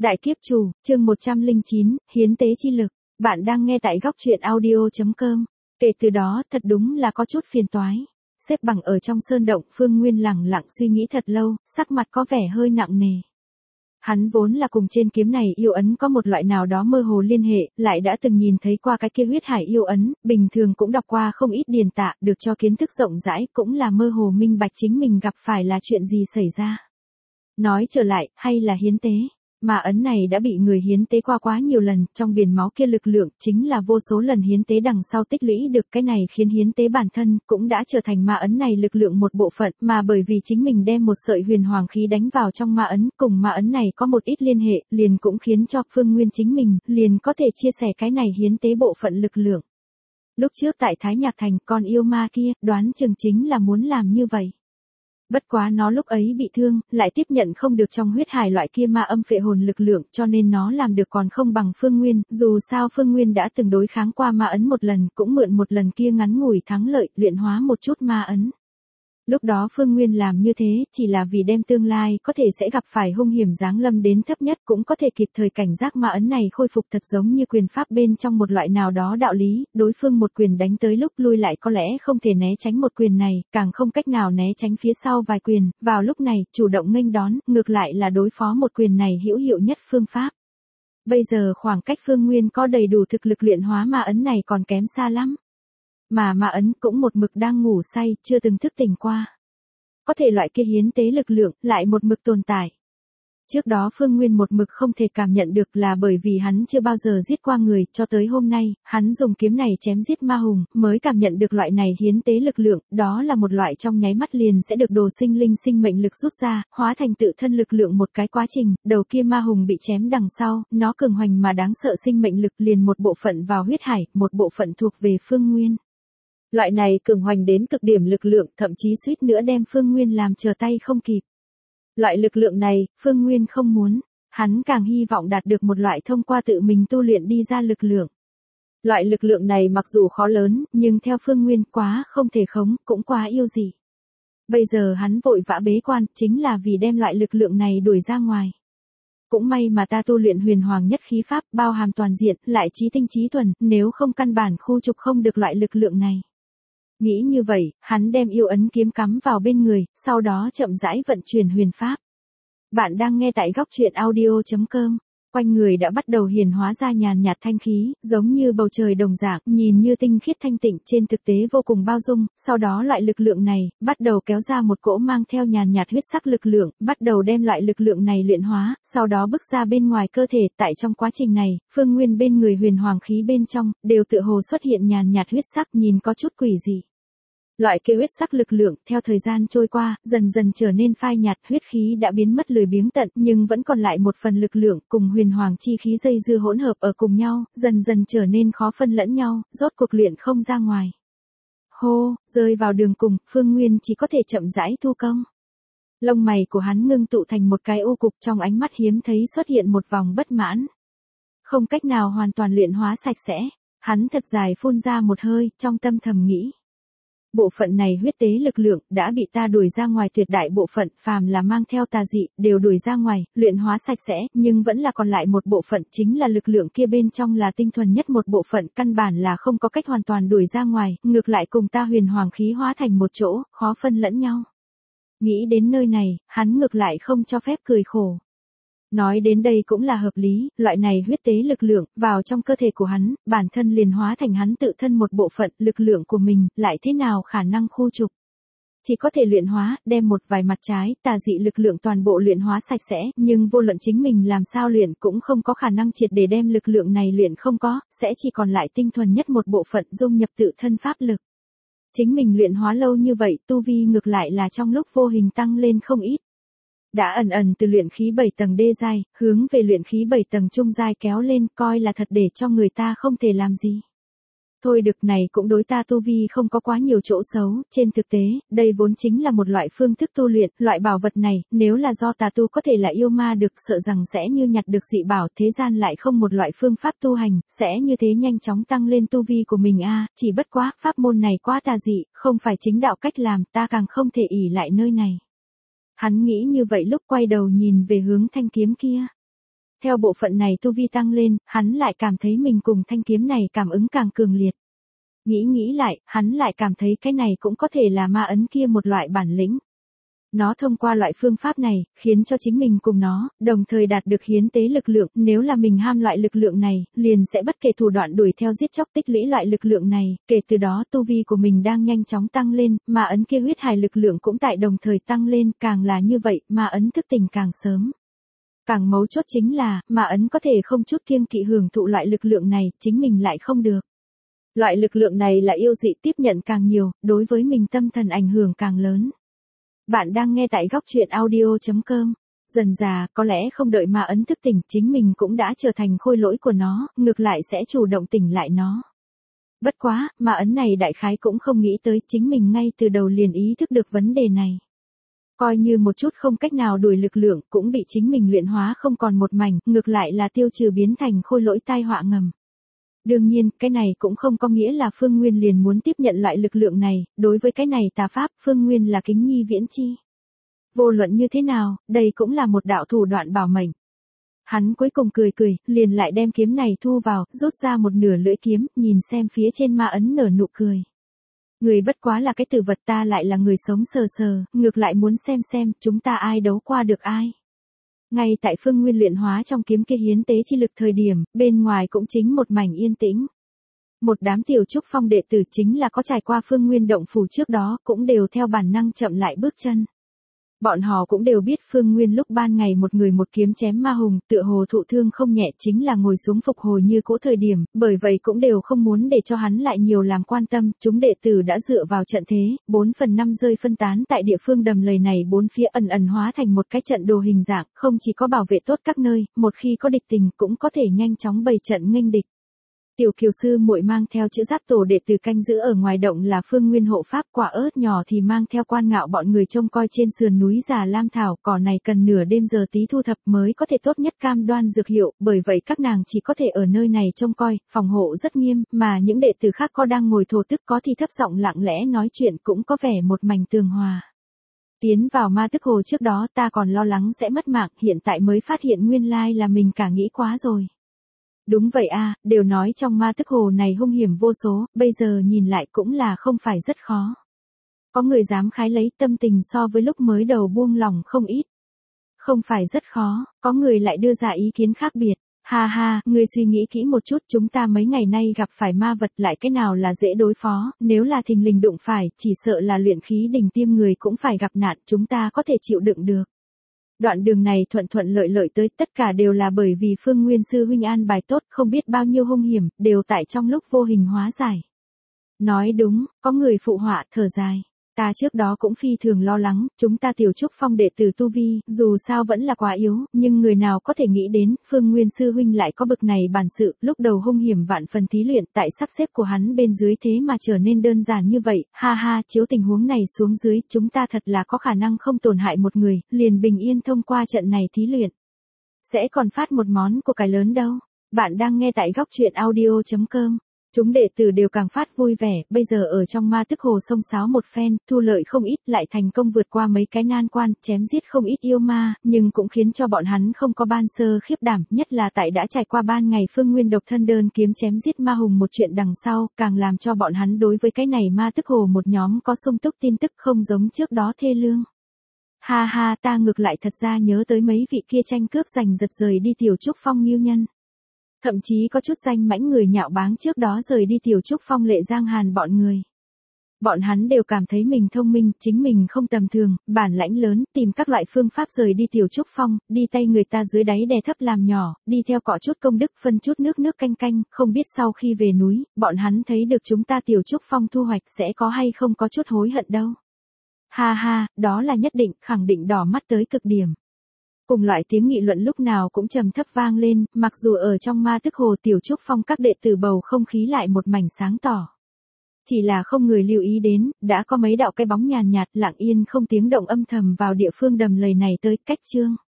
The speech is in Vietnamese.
Đại kiếp chủ, chương 109, hiến tế chi lực. Bạn đang nghe tại góc truyện audio.com. Kể từ đó, thật đúng là có chút phiền toái. Xếp bằng ở trong sơn động, Phương Nguyên lẳng lặng suy nghĩ thật lâu, sắc mặt có vẻ hơi nặng nề. Hắn vốn là cùng trên kiếm này yêu ấn có một loại nào đó mơ hồ liên hệ, lại đã từng nhìn thấy qua cái kia huyết hải yêu ấn, bình thường cũng đọc qua không ít điển tả, được cho kiến thức rộng rãi, cũng là mơ hồ minh bạch chính mình gặp phải là chuyện gì xảy ra. Nói trở lại, hay là hiến tế. Mà ấn này đã bị người hiến tế qua quá nhiều lần, trong biển máu kia lực lượng chính là vô số lần hiến tế đằng sau tích lũy được, cái này khiến hiến tế bản thân cũng đã trở thành ma ấn này lực lượng một bộ phận, mà bởi vì chính mình đem một sợi huyền hoàng khí đánh vào trong ma ấn, cùng ma ấn này có một ít liên hệ, liền cũng khiến cho Phương Nguyên chính mình liền có thể chia sẻ cái này hiến tế bộ phận lực lượng. Lúc trước tại Thái Nhạc Thành, con yêu ma kia đoán chừng chính là muốn làm như vậy. Bất quá nó lúc ấy bị thương, lại tiếp nhận không được trong huyết hải loại kia ma âm phệ hồn lực lượng, cho nên nó làm được còn không bằng Phương Nguyên, dù sao Phương Nguyên đã từng đối kháng qua ma ấn một lần, cũng mượn một lần kia ngắn ngủi thắng lợi, luyện hóa một chút ma ấn. Lúc đó Phương Nguyên làm như thế, chỉ là vì đem tương lai có thể sẽ gặp phải hung hiểm giáng lâm đến thấp nhất, cũng có thể kịp thời cảnh giác ma ấn này khôi phục thật giống như quyền pháp bên trong một loại nào đó đạo lý, đối phương một quyền đánh tới lúc lui lại có lẽ không thể né tránh một quyền này, càng không cách nào né tránh phía sau vài quyền, vào lúc này, chủ động nghênh đón, ngược lại là đối phó một quyền này hữu hiệu nhất phương pháp. Bây giờ khoảng cách Phương Nguyên có đầy đủ thực lực luyện hóa ma ấn này còn kém xa lắm. Mà ma ấn cũng một mực đang ngủ say, chưa từng thức tỉnh qua. Có thể loại kia hiến tế lực lượng, lại một mực tồn tại. Trước đó Phương Nguyên một mực không thể cảm nhận được là bởi vì hắn chưa bao giờ giết qua người, cho tới hôm nay, hắn dùng kiếm này chém giết ma hùng, mới cảm nhận được loại này hiến tế lực lượng, đó là một loại trong nháy mắt liền sẽ được đồ sinh linh sinh mệnh lực rút ra, hóa thành tự thân lực lượng một cái quá trình, đầu kia ma hùng bị chém đằng sau, nó cường hoành mà đáng sợ sinh mệnh lực liền một bộ phận vào huyết hải, một bộ phận thuộc về Phương Nguyên. Loại này cường hoành đến cực điểm lực lượng, thậm chí suýt nữa đem Phương Nguyên làm trở tay không kịp. Loại lực lượng này, Phương Nguyên không muốn, hắn càng hy vọng đạt được một loại thông qua tự mình tu luyện đi ra lực lượng. Loại lực lượng này mặc dù khó lớn, nhưng theo Phương Nguyên quá không thể khống, cũng quá yêu dị. Bây giờ hắn vội vã bế quan, chính là vì đem loại lực lượng này đuổi ra ngoài. Cũng may mà ta tu luyện huyền hoàng nhất khí pháp, bao hàm toàn diện, lại trí tinh trí thuần, nếu không căn bản khu trục không được loại lực lượng này. Nghĩ như vậy, hắn đem yêu ấn kiếm cắm vào bên người, sau đó chậm rãi vận chuyển huyền pháp. Bạn đang nghe tại góc truyện audio.com. Quanh người đã bắt đầu hiển hóa ra nhàn nhạt thanh khí, giống như bầu trời đồng dạng, nhìn như tinh khiết thanh tịnh, trên thực tế vô cùng bao dung, sau đó loại lực lượng này, bắt đầu kéo ra một cỗ mang theo nhàn nhạt huyết sắc lực lượng, bắt đầu đem loại lực lượng này luyện hóa, sau đó bước ra bên ngoài cơ thể, tại trong quá trình này, Phương Nguyên bên người huyền hoàng khí bên trong, đều tựa hồ xuất hiện nhàn nhạt huyết sắc nhìn có chút quỷ dị. Loại kia huyết sắc lực lượng, theo thời gian trôi qua, dần dần trở nên phai nhạt, huyết khí đã biến mất lười biếng tận, nhưng vẫn còn lại một phần lực lượng, cùng huyền hoàng chi khí dây dưa hỗn hợp ở cùng nhau, dần dần trở nên khó phân lẫn nhau, rốt cuộc luyện không ra ngoài. Hô, rơi vào đường cùng, Phương Nguyên chỉ có thể chậm rãi thu công. Lông mày của hắn ngưng tụ thành một cái u cục, trong ánh mắt hiếm thấy xuất hiện một vòng bất mãn. Không cách nào hoàn toàn luyện hóa sạch sẽ, hắn thật dài phun ra một hơi, trong tâm thầm nghĩ. Bộ phận này huyết tế lực lượng, đã bị ta đuổi ra ngoài, tuyệt đại bộ phận, phàm là mang theo tà dị, đều đuổi ra ngoài, luyện hóa sạch sẽ, nhưng vẫn là còn lại một bộ phận, chính là lực lượng kia bên trong là tinh thuần nhất một bộ phận, căn bản là không có cách hoàn toàn đuổi ra ngoài, ngược lại cùng ta huyền hoàng khí hóa thành một chỗ, khó phân lẫn nhau. Nghĩ đến nơi này, hắn ngược lại không cho phép cười khổ. Nói đến đây cũng là hợp lý, loại này huyết tế lực lượng, vào trong cơ thể của hắn, bản thân liền hóa thành hắn tự thân một bộ phận, lực lượng của mình, lại thế nào khả năng khu trục. Chỉ có thể luyện hóa, đem một vài mặt trái, tà dị lực lượng toàn bộ luyện hóa sạch sẽ, nhưng vô luận chính mình làm sao luyện cũng không có khả năng triệt để đem lực lượng này luyện không có, sẽ chỉ còn lại tinh thuần nhất một bộ phận dung nhập tự thân pháp lực. Chính mình luyện hóa lâu như vậy, tu vi ngược lại là trong lúc vô hình tăng lên không ít. Đã ẩn từ luyện khí 7 tầng đê giai, hướng về luyện khí 7 tầng trung giai kéo lên, coi là thật để cho người ta không thể làm gì. Thôi được, này cũng đối ta tu vi không có quá nhiều chỗ xấu, trên thực tế, đây vốn chính là một loại phương thức tu luyện, loại bảo vật này, nếu là do tà tu có thể là yêu ma được, sợ rằng sẽ như nhặt được dị bảo, thế gian lại không một loại phương pháp tu hành, sẽ như thế nhanh chóng tăng lên tu vi của mình chỉ bất quá, pháp môn này quá tà dị, không phải chính đạo cách làm, ta càng không thể ỷ lại nơi này. Hắn nghĩ như vậy lúc quay đầu nhìn về hướng thanh kiếm kia. Theo bộ phận này tu vi tăng lên, hắn lại cảm thấy mình cùng thanh kiếm này cảm ứng càng cường liệt. Nghĩ lại, hắn lại cảm thấy cái này cũng có thể là ma ấn kia một loại bản lĩnh. Nó thông qua loại phương pháp này, khiến cho chính mình cùng nó, đồng thời đạt được hiến tế lực lượng, nếu là mình ham loại lực lượng này, liền sẽ bất kể thủ đoạn đuổi theo giết chóc tích lũy loại lực lượng này, kể từ đó tu vi của mình đang nhanh chóng tăng lên, mà ấn kia huyết hài lực lượng cũng tại đồng thời tăng lên, càng là như vậy, mà ấn thức tỉnh càng sớm. Càng mấu chốt chính là, mà ấn có thể không chút kiêng kỵ hưởng thụ loại lực lượng này, chính mình lại không được. Loại lực lượng này là yêu dị tiếp nhận càng nhiều, đối với mình tâm thần ảnh hưởng càng lớn. Bạn đang nghe tại góc truyện audio.com. Dần dà, có lẽ không đợi ma ấn thức tỉnh, chính mình cũng đã trở thành khôi lỗi của nó, ngược lại sẽ chủ động tỉnh lại nó. Bất quá, ma ấn này đại khái cũng không nghĩ tới chính mình ngay từ đầu liền ý thức được vấn đề này. Coi như một chút không cách nào đuổi lực lượng cũng bị chính mình luyện hóa không còn một mảnh, ngược lại là tiêu trừ biến thành khôi lỗi tai họa ngầm. Đương nhiên, cái này cũng không có nghĩa là Phương Nguyên liền muốn tiếp nhận lại lực lượng này, đối với cái này tà pháp, Phương Nguyên là kính nhi viễn chi. Vô luận như thế nào, đây cũng là một đạo thủ đoạn bảo mệnh. Hắn cuối cùng cười, liền lại đem kiếm này thu vào, rút ra một nửa lưỡi kiếm, nhìn xem phía trên ma ấn nở nụ cười. Người bất quá là cái tử vật, ta lại là người sống sờ, ngược lại muốn xem chúng ta ai đấu qua được ai. Ngay tại Phương Nguyên luyện hóa trong kiếm kia hiến tế chi lực thời điểm, bên ngoài cũng chính một mảnh yên tĩnh. Một đám tiểu trúc phong đệ tử chính là có trải qua Phương Nguyên động phủ trước đó, cũng đều theo bản năng chậm lại bước chân. Bọn họ cũng đều biết Phương Nguyên lúc ban ngày một người một kiếm chém ma hùng, tựa hồ thụ thương không nhẹ, chính là ngồi xuống phục hồi như cũ thời điểm, bởi vậy cũng đều không muốn để cho hắn lại nhiều làm quan tâm, chúng đệ tử đã dựa vào trận thế, 4/5 rơi phân tán tại địa phương đầm lầy này, bốn phía ẩn hóa thành một cái trận đồ hình dạng, không chỉ có bảo vệ tốt các nơi, một khi có địch tình cũng có thể nhanh chóng bày trận nghênh địch. Tiểu Kiều sư muội mang theo chữ giáp tổ đệ tử canh giữ ở ngoài động là Phương Nguyên hộ pháp, Quả Ớt nhỏ thì mang theo Quan Ngạo bọn người trông coi trên sườn núi già lam thảo, cỏ này cần nửa đêm giờ tí thu thập mới có thể tốt nhất cam đoan dược hiệu, bởi vậy các nàng chỉ có thể ở nơi này trông coi, phòng hộ rất nghiêm, mà những đệ tử khác có đang ngồi thổ tức có thì thấp giọng lặng lẽ nói chuyện, cũng có vẻ một mảnh tường hòa. Tiến vào ma tức hồ trước đó ta còn lo lắng sẽ mất mạng, hiện tại mới phát hiện nguyên lai là mình cả nghĩ quá rồi. Đúng vậy a, đều nói trong ma tức hồ này hung hiểm vô số, bây giờ nhìn lại cũng là không phải rất khó. Có người dám khái lấy, tâm tình so với lúc mới đầu buông lòng không ít. Không phải rất khó, có người lại đưa ra ý kiến khác biệt. Ha ha, ngươi suy nghĩ kỹ một chút, chúng ta mấy ngày nay gặp phải ma vật lại cái nào là dễ đối phó, nếu là thình lình đụng phải, chỉ sợ là luyện khí đỉnh tiêm người cũng phải gặp nạn, chúng ta có thể chịu đựng được. Đoạn đường này thuận lợi tới, tất cả đều là bởi vì Phương Nguyên sư huynh an bài tốt, không biết bao nhiêu hung hiểm, đều tại trong lúc vô hình hóa giải. Nói đúng, có người phụ họa, thở dài. Ta trước đó cũng phi thường lo lắng, chúng ta tiểu trúc phong đệ tử tu vi, dù sao vẫn là quá yếu, nhưng người nào có thể nghĩ đến, Phương Nguyên sư huynh lại có bực này bản sự, lúc đầu hung hiểm vạn phần thí luyện, tại sắp xếp của hắn bên dưới thế mà trở nên đơn giản như vậy, ha ha, chiếu tình huống này xuống dưới, chúng ta thật là có khả năng không tổn hại một người, liền bình yên thông qua trận này thí luyện. Sẽ còn phát một món của cải lớn đâu. Bạn đang nghe tại góc truyện audio.com. Chúng đệ tử đều càng phát vui vẻ, bây giờ ở trong ma tức hồ sông sáo một phen, thu lợi không ít, lại thành công vượt qua mấy cái nan quan, chém giết không ít yêu ma, nhưng cũng khiến cho bọn hắn không có ban sơ khiếp đảm, nhất là tại đã trải qua ban ngày Phương Nguyên độc thân đơn kiếm chém giết ma hùng một chuyện đằng sau, càng làm cho bọn hắn đối với cái này ma tức hồ một nhóm có sung túc tin tức không giống trước đó thê lương. Ha ha, ta ngược lại thật ra nhớ tới mấy vị kia tranh cướp giành giật rời đi tiểu trúc phong nghiêu nhân. Thậm chí có chút danh mãnh người nhạo báng trước đó rời đi tiểu trúc phong Lệ Giang Hàn bọn người. Bọn hắn đều cảm thấy mình thông minh, chính mình không tầm thường, bản lãnh lớn, tìm các loại phương pháp rời đi tiểu trúc phong, đi tay người ta dưới đáy đè thấp làm nhỏ, đi theo cọ chút công đức phân chút nước canh, không biết sau khi về núi, bọn hắn thấy được chúng ta tiểu trúc phong thu hoạch sẽ có hay không có chút hối hận đâu. Ha ha, đó là nhất định, khẳng định đỏ mắt tới cực điểm. Cùng loại tiếng nghị luận lúc nào cũng trầm thấp vang lên, mặc dù ở trong ma tức hồ tiểu trúc phong các đệ tử bầu không khí lại một mảnh sáng tỏ. Chỉ là không người lưu ý đến, đã có mấy đạo cái bóng nhàn nhạt lặng yên không tiếng động âm thầm vào địa phương đầm lầy này tới, cách chương.